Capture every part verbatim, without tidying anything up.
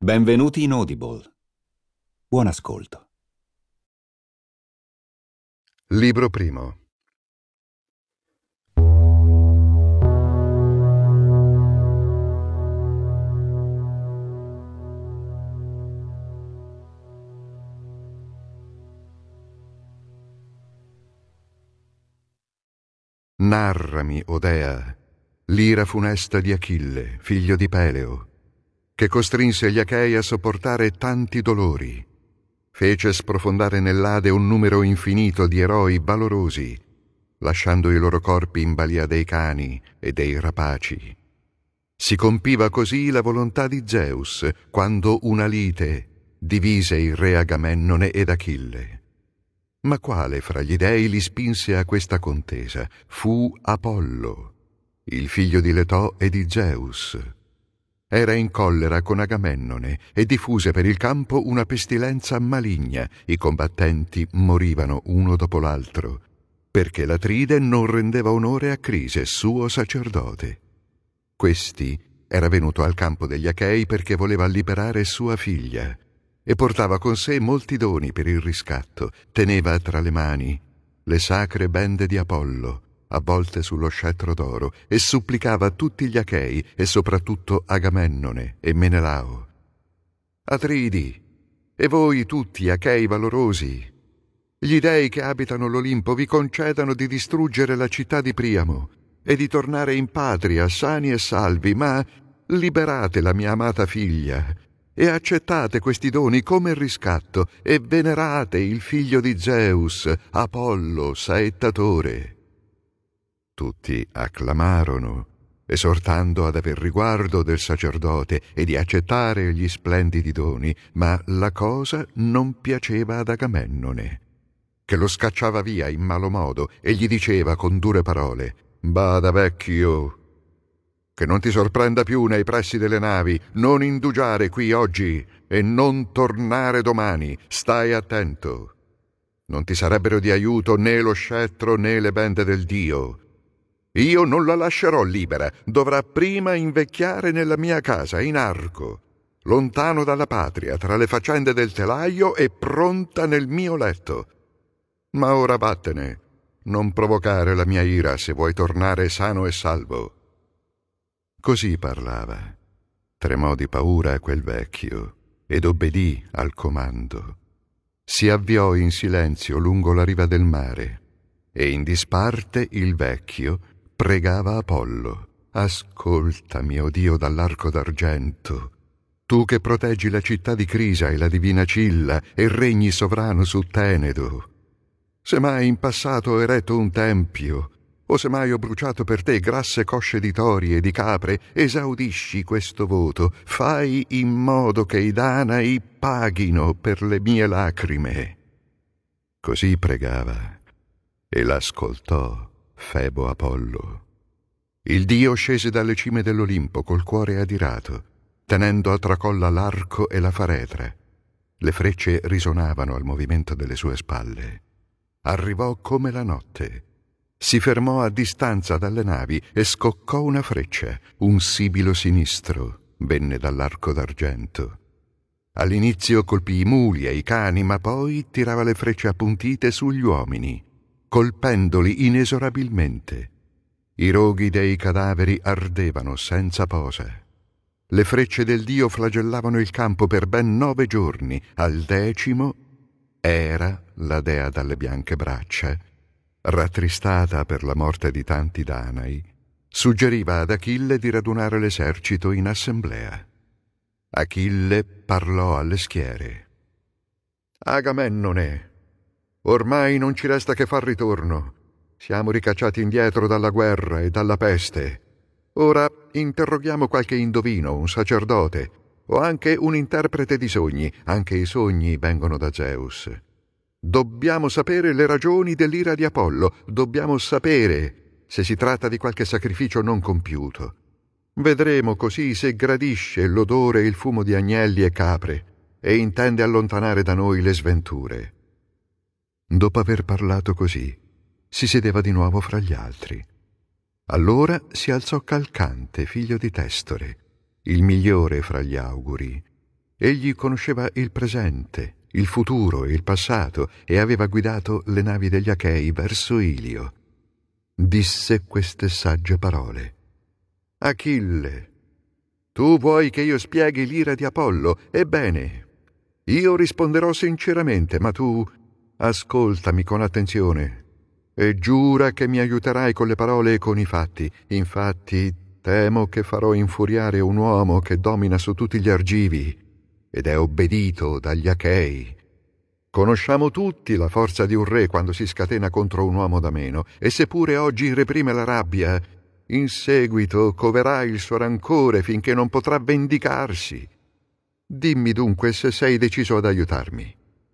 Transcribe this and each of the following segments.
Benvenuti in Audible. Buon ascolto. Libro primo. Narrami, o dea, l'ira funesta di Achille, figlio di Peleo, che costrinse gli Achei a sopportare tanti dolori, fece sprofondare nell'Ade un numero infinito di eroi valorosi, lasciando i loro corpi in balia dei cani e dei rapaci. Si compiva così la volontà di Zeus, quando una lite divise il re Agamennone ed Achille. Ma quale fra gli dei li spinse a questa contesa? Fu Apollo, il figlio di Letò e di Zeus. Era in collera con Agamennone e diffuse per il campo una pestilenza maligna. I combattenti morivano uno dopo l'altro, perché l'Atride non rendeva onore a Crise, suo sacerdote. Questi era venuto al campo degli Achei perché voleva liberare sua figlia, e portava con sé molti doni per il riscatto. Teneva tra le mani le sacre bende di Apollo, avvolte sullo scettro d'oro, e supplicava tutti gli Achei, e soprattutto Agamennone e Menelao. Atridi, e voi tutti, Achei valorosi, gli dei che abitano l'Olimpo vi concedano di distruggere la città di Priamo e di tornare in patria sani e salvi, ma liberate la mia amata figlia e accettate questi doni come riscatto e venerate il figlio di Zeus, Apollo, saettatore. Tutti acclamarono, esortando ad aver riguardo del sacerdote e di accettare gli splendidi doni, ma la cosa non piaceva ad Agamennone, che lo scacciava via in malo modo e gli diceva con dure parole: «Bada, vecchio, che non ti sorprenda più nei pressi delle navi, non indugiare qui oggi e non tornare domani, stai attento. Non ti sarebbero di aiuto né lo scettro né le bende del Dio. Io non la lascerò libera, dovrà prima invecchiare nella mia casa, in Arco, lontano dalla patria, tra le faccende del telaio e pronta nel mio letto. Ma ora vattene, non provocare la mia ira se vuoi tornare sano e salvo». Così parlava. Tremò di paura quel vecchio ed obbedì al comando. Si avviò in silenzio lungo la riva del mare e in disparte il vecchio pregava Apollo: «Ascolta, mio Dio dall'arco d'argento, tu che proteggi la città di Crisa e la divina Cilla e regni sovrano su Tenedo. Se mai in passato ho eretto un tempio, o se mai ho bruciato per te grasse cosce di tori e di capre, esaudisci questo voto, fai in modo che i Danai paghino per le mie lacrime». Così pregava, e l'ascoltò Febo Apollo. Il dio scese dalle cime dell'Olimpo col cuore adirato, tenendo a tracolla l'arco e la faretra. Le frecce risonavano al movimento delle sue spalle. Arrivò come la notte. Si fermò a distanza dalle navi e scoccò una freccia. Un sibilo sinistro venne dall'arco d'argento. All'inizio colpì i muli e i cani, ma poi tirava le frecce appuntite sugli uomini, colpendoli inesorabilmente. I roghi dei cadaveri ardevano senza posa. Le frecce del dio flagellavano il campo per ben nove giorni. Al decimo Era, la dea dalle bianche braccia, rattristata per la morte di tanti Danai, suggeriva ad Achille di radunare l'esercito in assemblea. Achille parlò alle schiere: «Agamennone, ormai non ci resta che far ritorno. Siamo ricacciati indietro dalla guerra e dalla peste. Ora interroghiamo qualche indovino, un sacerdote, o anche un interprete di sogni. Anche i sogni vengono da Zeus. Dobbiamo sapere le ragioni dell'ira di Apollo. Dobbiamo sapere se si tratta di qualche sacrificio non compiuto. Vedremo così se gradisce l'odore e il fumo di agnelli e capre e intende allontanare da noi le sventure». Dopo aver parlato così, si sedeva di nuovo fra gli altri. Allora si alzò Calcante, figlio di Testore, il migliore fra gli auguri, Egli conosceva il presente, il futuro e il passato e aveva guidato le navi degli Achei verso Ilio. Disse queste sagge parole: Achille, tu vuoi che io spieghi l'ira di Apollo? Ebbene, io risponderò sinceramente, ma tu ascoltami con attenzione e giura che mi aiuterai con le parole e con i fatti. Infatti, temo che farò infuriare un uomo che domina su tutti gli argivi ed è obbedito dagli Achei. Conosciamo tutti la forza di un re quando si scatena contro un uomo da meno, e seppure oggi reprime la rabbia, in seguito coverà il suo rancore finché non potrà vendicarsi. Dimmi dunque se sei deciso ad aiutarmi.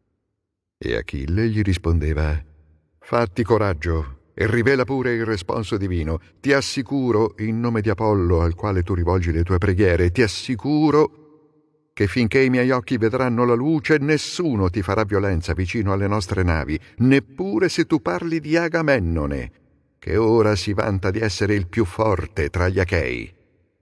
E Achille gli rispondeva: fatti coraggio e rivela pure il responso divino. Ti assicuro, in nome di Apollo al quale tu rivolgi le tue preghiere, ti assicuro che finché i miei occhi vedranno la luce, nessuno ti farà violenza vicino alle nostre navi, neppure se tu parli di Agamennone, che ora si vanta di essere il più forte tra gli Achei.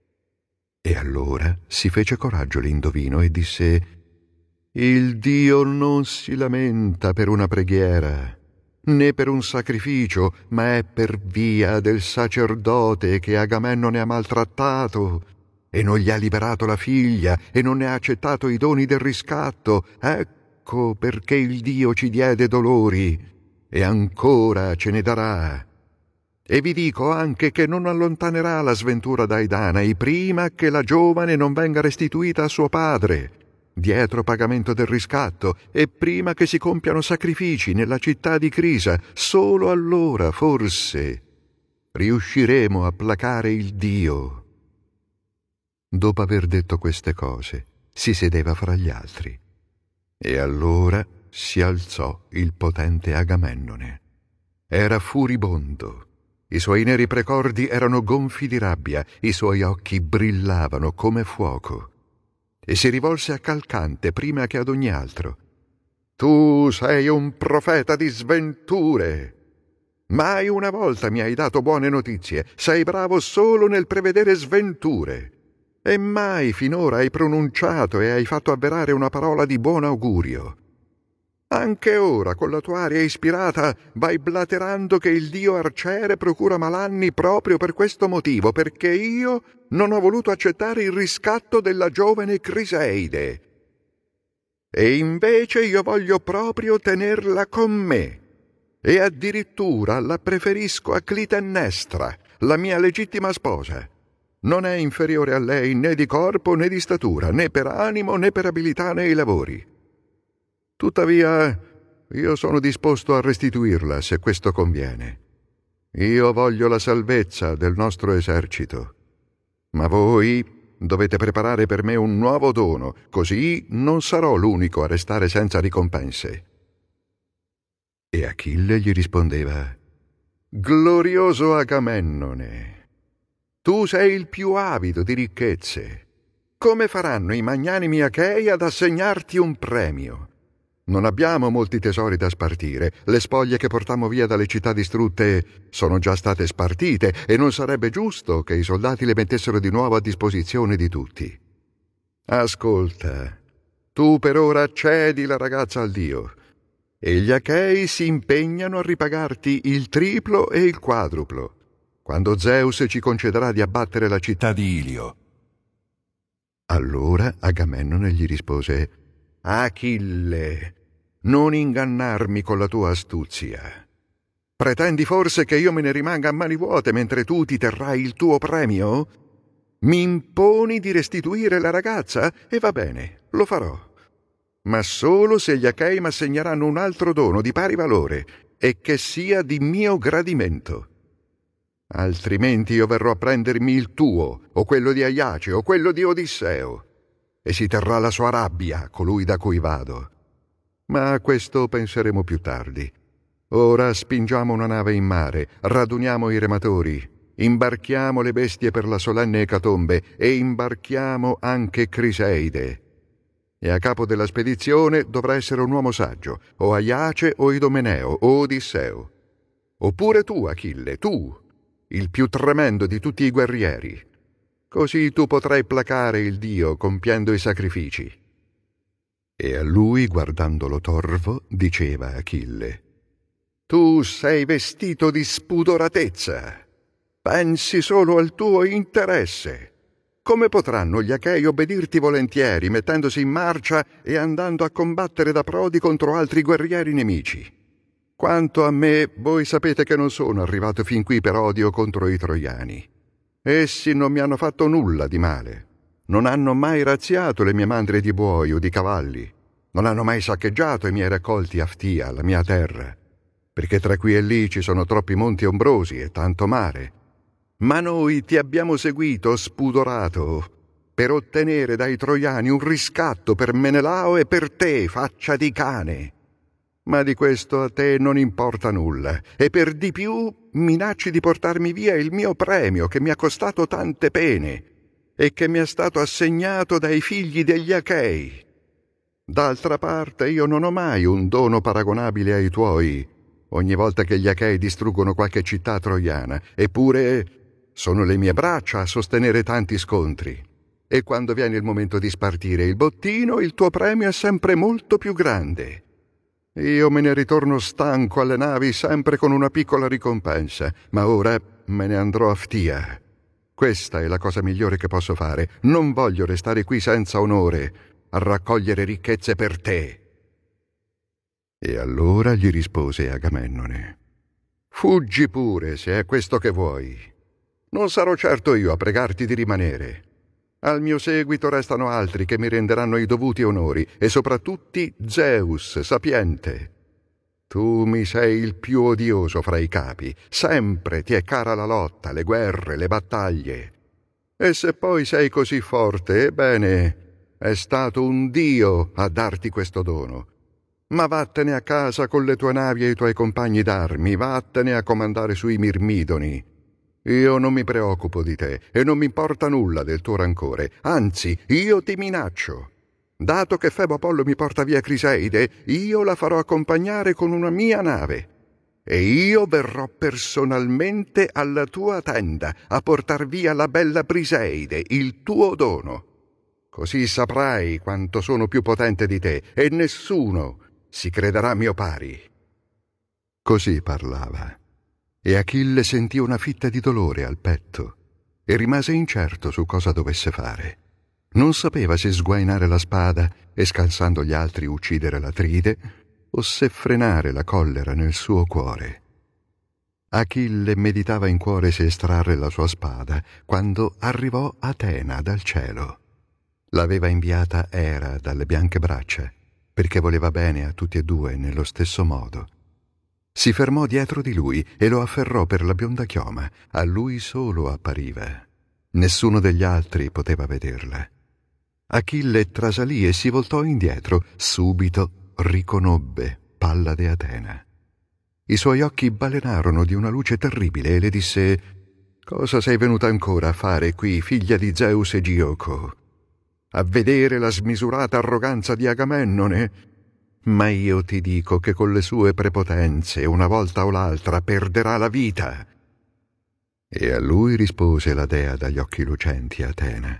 E allora si fece coraggio l'indovino e disse: il Dio non si lamenta per una preghiera, né per un sacrificio, ma è per via del sacerdote che Agamennone ha maltrattato e non gli ha liberato la figlia e non ne ha accettato i doni del riscatto. Ecco perché il Dio ci diede dolori e ancora ce ne darà. E vi dico anche che non allontanerà la sventura dai Danai prima che la giovane non venga restituita a suo padre, dietro pagamento del riscatto, e prima che si compiano sacrifici nella città di Crisa. Solo allora, forse, riusciremo a placare il Dio. Dopo aver detto queste cose, si sedeva fra gli altri. E allora si alzò il potente Agamennone. Era furibondo. I suoi neri precordi erano gonfi di rabbia, i suoi occhi brillavano come fuoco. E si rivolse a Calcante prima che ad ogni altro. Tu sei un profeta di sventure. Mai una volta mi hai dato buone notizie. Sei bravo solo nel prevedere sventure. E mai finora hai pronunciato e hai fatto avverare una parola di buon augurio. Anche ora, con la tua aria ispirata, vai blaterando che il dio Arciere procura malanni proprio per questo motivo, perché io non ho voluto accettare il riscatto della giovane Criseide. E invece io voglio proprio tenerla con me. E addirittura la preferisco a Clitennestra, la mia legittima sposa. Non è inferiore a lei né di corpo né di statura, né per animo né per abilità nei lavori. Tuttavia, io sono disposto a restituirla se questo conviene. Io voglio la salvezza del nostro esercito. Ma voi dovete preparare per me un nuovo dono, così non sarò l'unico a restare senza ricompense. E Achille gli rispondeva: glorioso Agamennone, tu sei il più avido di ricchezze. Come faranno i magnanimi Achei ad assegnarti un premio? Non abbiamo molti tesori da spartire. Le spoglie che portammo via dalle città distrutte sono già state spartite e non sarebbe giusto che i soldati le mettessero di nuovo a disposizione di tutti. Ascolta, tu per ora cedi la ragazza al dio e gli Achei si impegnano a ripagarti il triplo e il quadruplo quando Zeus ci concederà di abbattere la città di Ilio. Allora Agamennone gli rispose: Achille, non ingannarmi con la tua astuzia. Pretendi forse che io me ne rimanga a mani vuote mentre tu ti terrai il tuo premio? Mi imponi di restituire la ragazza? E va bene, lo farò. Ma solo se gli Achei mi assegneranno un altro dono di pari valore e che sia di mio gradimento. Altrimenti io verrò a prendermi il tuo, o quello di Aiace, o quello di Odisseo, e si terrà la sua rabbia colui da cui vado. Ma a questo penseremo più tardi. Ora spingiamo una nave in mare, raduniamo i rematori, imbarchiamo le bestie per la solenne ecatombe e imbarchiamo anche Criseide. E a capo della spedizione dovrà essere un uomo saggio, o Aiace o Idomeneo o Odisseo. Oppure tu, Achille, tu, il più tremendo di tutti i guerrieri. Così tu potrai placare il dio compiendo i sacrifici. E a lui, guardandolo torvo, diceva Achille: «Tu sei vestito di spudoratezza. Pensi solo al tuo interesse. Come potranno gli Achei obbedirti volentieri, mettendosi in marcia e andando a combattere da prodi contro altri guerrieri nemici? Quanto a me, voi sapete che non sono arrivato fin qui per odio contro i troiani. Essi non mi hanno fatto nulla di male. Non hanno mai razziato le mie mandrie di buoi o di cavalli. Non hanno mai saccheggiato i miei raccolti a Ftia, la mia terra, perché tra qui e lì ci sono troppi monti ombrosi e tanto mare. Ma noi ti abbiamo seguito, spudorato, per ottenere dai troiani un riscatto per Menelao e per te, faccia di cane. Ma di questo a te non importa nulla, e per di più minacci di portarmi via il mio premio che mi ha costato tante pene e che mi è stato assegnato dai figli degli Achei. D'altra parte io non ho mai un dono paragonabile ai tuoi, ogni volta che gli Achei distruggono qualche città troiana, eppure sono le mie braccia a sostenere tanti scontri. E quando viene il momento di spartire il bottino, il tuo premio è sempre molto più grande. Io me ne ritorno stanco alle navi sempre con una piccola ricompensa, ma ora me ne andrò a Ftia. Questa è la cosa migliore che posso fare. Non voglio restare qui senza onore, a raccogliere ricchezze per te. E allora gli rispose Agamennone: «Fuggi pure, se è questo che vuoi. Non sarò certo io a pregarti di rimanere. Al mio seguito restano altri che mi renderanno i dovuti onori, e soprattutto Zeus, sapiente. Tu mi sei il più odioso fra i capi. Sempre ti è cara la lotta, le guerre, le battaglie. E se poi sei così forte, ebbene, è stato un dio a darti questo dono. Ma vattene a casa con le tue navi e i tuoi compagni d'armi, vattene a comandare sui Mirmidoni. Io non mi preoccupo di te e non mi importa nulla del tuo rancore, anzi, io ti minaccio. Dato che Febo Apollo mi porta via Criseide, io la farò accompagnare con una mia nave. E io verrò personalmente alla tua tenda a portar via la bella Briseide, il tuo dono. Così saprai quanto sono più potente di te e nessuno si crederà mio pari». Così parlava. E Achille sentì una fitta di dolore al petto e rimase incerto su cosa dovesse fare. Non sapeva se sguainare la spada e, scansando gli altri, uccidere l'Atride o se frenare la collera nel suo cuore. Achille meditava in cuore se estrarre la sua spada quando arrivò Atena dal cielo. L'aveva inviata Era dalle bianche braccia perché voleva bene a tutti e due nello stesso modo. Si fermò dietro di lui e lo afferrò per la bionda chioma. A lui solo appariva. Nessuno degli altri poteva vederla. Achille trasalì e si voltò indietro. Subito riconobbe Pallade Atena. I suoi occhi balenarono di una luce terribile e le disse: «Cosa sei venuta ancora a fare qui, figlia di Zeus e Gioco? A vedere la smisurata arroganza di Agamennone? Ma io ti dico che con le sue prepotenze, una volta o l'altra, perderà la vita». E a lui rispose la dea dagli occhi lucenti, Atena: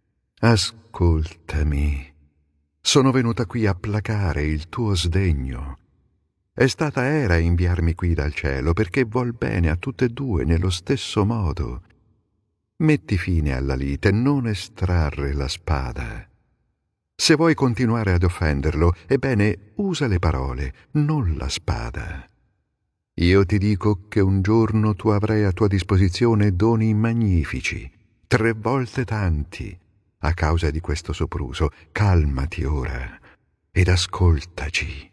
«Ascoltami, sono venuta qui a placare il tuo sdegno. È stata Era a inviarmi qui dal cielo perché vuol bene a tutte e due nello stesso modo. Metti fine alla lite, non estrarre la spada. Se vuoi continuare ad offenderlo, ebbene, usa le parole, non la spada. Io ti dico che un giorno tu avrai a tua disposizione doni magnifici, tre volte tanti, a causa di questo sopruso. Calmati ora ed ascoltaci».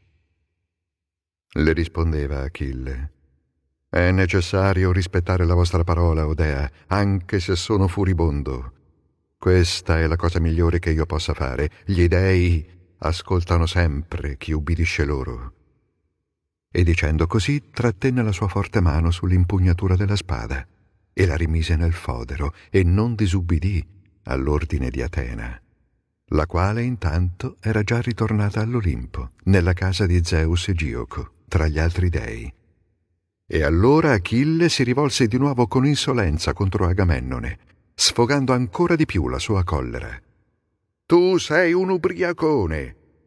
Le rispondeva Achille: «È necessario rispettare la vostra parola, o dea, anche se sono furibondo. Questa è la cosa migliore che io possa fare. Gli dei ascoltano sempre chi ubbidisce loro». E dicendo così trattenne la sua forte mano sull'impugnatura della spada e la rimise nel fodero e non disubbidì all'ordine di Atena, la quale intanto era già ritornata all'Olimpo, nella casa di Zeus e Gioco, tra gli altri dei. E allora Achille si rivolse di nuovo con insolenza contro Agamennone, sfogando ancora di più la sua collera. «Tu sei un ubriacone!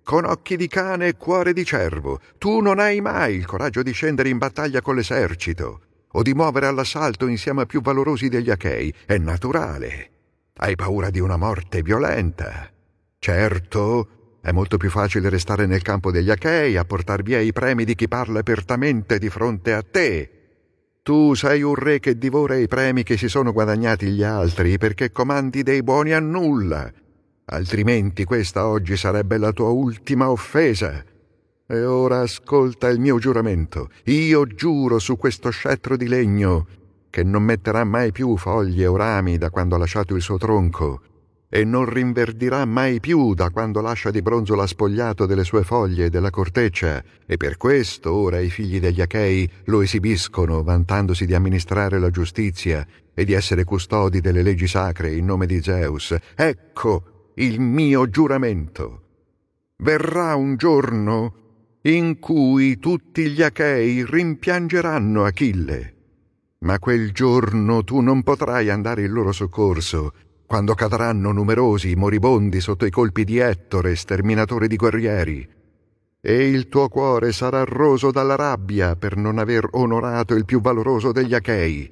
con occhi di cane e cuore di cervo. Tu non hai mai il coraggio di scendere in battaglia con l'esercito o di muovere all'assalto insieme ai più valorosi degli Achei. È naturale. Hai paura di una morte violenta. Certo, è molto più facile restare nel campo degli Achei a portar via i premi di chi parla apertamente di fronte a te. Tu sei un re che divora i premi che si sono guadagnati gli altri perché comandi dei buoni a nulla. Altrimenti questa oggi sarebbe la tua ultima offesa. E ora ascolta il mio giuramento. Io giuro su questo scettro di legno che non metterà mai più foglie o rami da quando ha lasciato il suo tronco e non rinverdirà mai più da quando lascia di bronzo spogliato delle sue foglie e della corteccia, e per questo ora i figli degli Achei lo esibiscono vantandosi di amministrare la giustizia e di essere custodi delle leggi sacre in nome di Zeus. Ecco il mio giuramento. Verrà un giorno in cui tutti gli Achei rimpiangeranno Achille, ma quel giorno tu non potrai andare in loro soccorso, quando cadranno numerosi i moribondi sotto i colpi di Ettore, sterminatore di guerrieri, e il tuo cuore sarà roso dalla rabbia per non aver onorato il più valoroso degli Achei.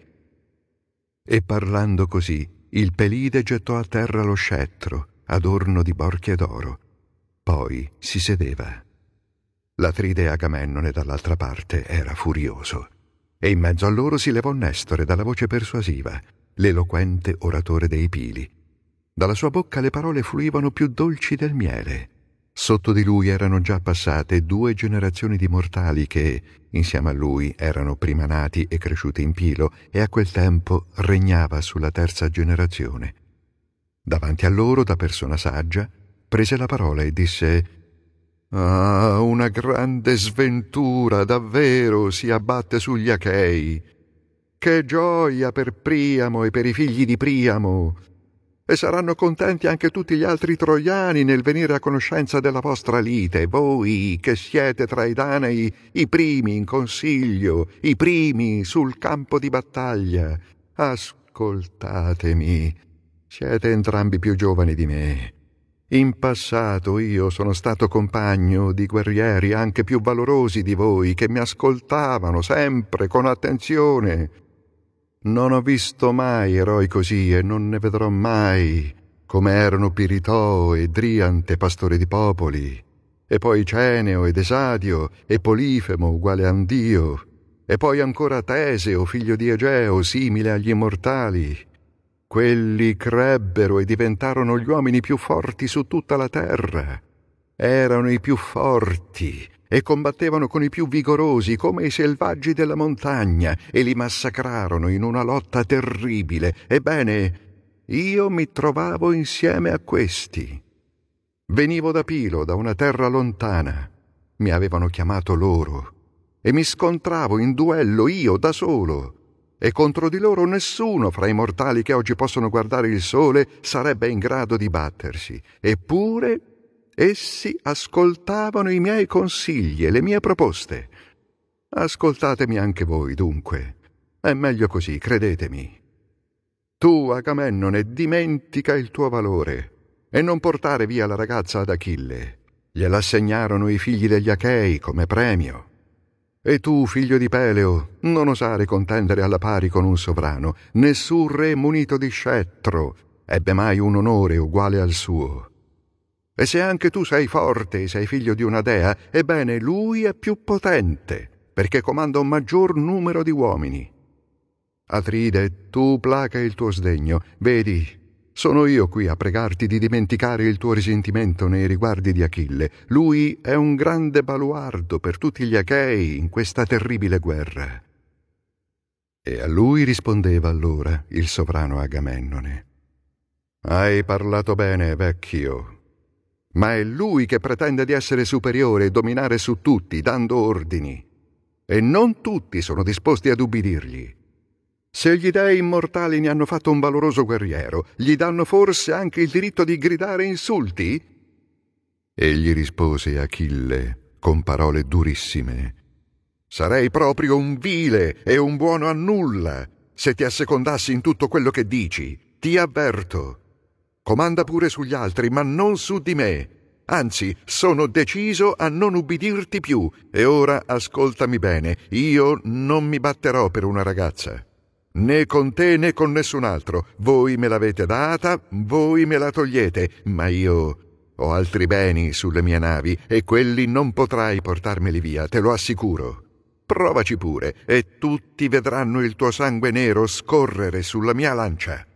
E parlando così, il Pelide gettò a terra lo scettro, adorno di borchie d'oro. Poi si sedeva. L'Atride Agamennone dall'altra parte era furioso, e in mezzo a loro si levò Nestore dalla voce persuasiva, l'eloquente oratore dei Pili. Dalla sua bocca le parole fluivano più dolci del miele. Sotto di lui erano già passate due generazioni di mortali che, insieme a lui, erano prima nati e cresciuti in Pilo, e a quel tempo regnava sulla terza generazione. Davanti a loro, da persona saggia, prese la parola e disse: «Ah, una grande sventura davvero si abbatte sugli Achei. Che gioia per Priamo e per i figli di Priamo! E saranno contenti anche tutti gli altri troiani nel venire a conoscenza della vostra lite, voi che siete tra i Danei i primi in consiglio, i primi sul campo di battaglia. Ascoltatemi, siete entrambi più giovani di me. In passato io sono stato compagno di guerrieri anche più valorosi di voi che mi ascoltavano sempre con attenzione. Non ho visto mai eroi così e non ne vedrò mai, come erano Piritoo e Driante, pastori di popoli, e poi Ceneo ed Esadio e Polifemo uguale a un dio, e poi ancora Teseo, figlio di Egeo, simile agli immortali. Quelli crebbero e diventarono gli uomini più forti su tutta la terra. Erano i più forti e combattevano con i più vigorosi come i selvaggi della montagna e li massacrarono in una lotta terribile. Ebbene, io mi trovavo insieme a questi. Venivo da Pilo, da una terra lontana. Mi avevano chiamato loro e mi scontravo in duello io da solo. E contro di loro nessuno fra i mortali che oggi possono guardare il sole sarebbe in grado di battersi. Eppure essi ascoltavano i miei consigli e le mie proposte. Ascoltatemi anche voi, dunque. È meglio così, credetemi. Tu, Agamennone, dimentica il tuo valore e non portare via la ragazza ad Achille. Gliela assegnarono i figli degli Achei come premio. E tu, figlio di Peleo, non osare contendere alla pari con un sovrano. Nessun re munito di scettro ebbe mai un onore uguale al suo. E se anche tu sei forte e sei figlio di una dea, ebbene lui è più potente, perché comanda un maggior numero di uomini. Atride, tu placa il tuo sdegno. Vedi, sono io qui a pregarti di dimenticare il tuo risentimento nei riguardi di Achille. Lui è un grande baluardo per tutti gli Achei in questa terribile guerra. E a lui rispondeva allora il sovrano Agamennone: Hai parlato bene, vecchio, ma è lui che pretende di essere superiore e dominare su tutti, dando ordini. E non tutti sono disposti ad ubbidirgli. Se gli dei immortali ne hanno fatto un valoroso guerriero, gli danno forse anche il diritto di gridare insulti? Egli rispose Achille con parole durissime: Sarei proprio un vile e un buono a nulla se ti assecondassi in tutto quello che dici. Ti avverto. Comanda pure sugli altri, ma non su di me. Anzi, sono deciso a non ubbidirti più. E ora ascoltami bene, io non mi batterò per una ragazza. Né con te né con nessun altro. Voi me l'avete data, voi me la togliete, ma io ho altri beni sulle mie navi e quelli non potrai portarmeli via, te lo assicuro. Provaci pure e tutti vedranno il tuo sangue nero scorrere sulla mia lancia.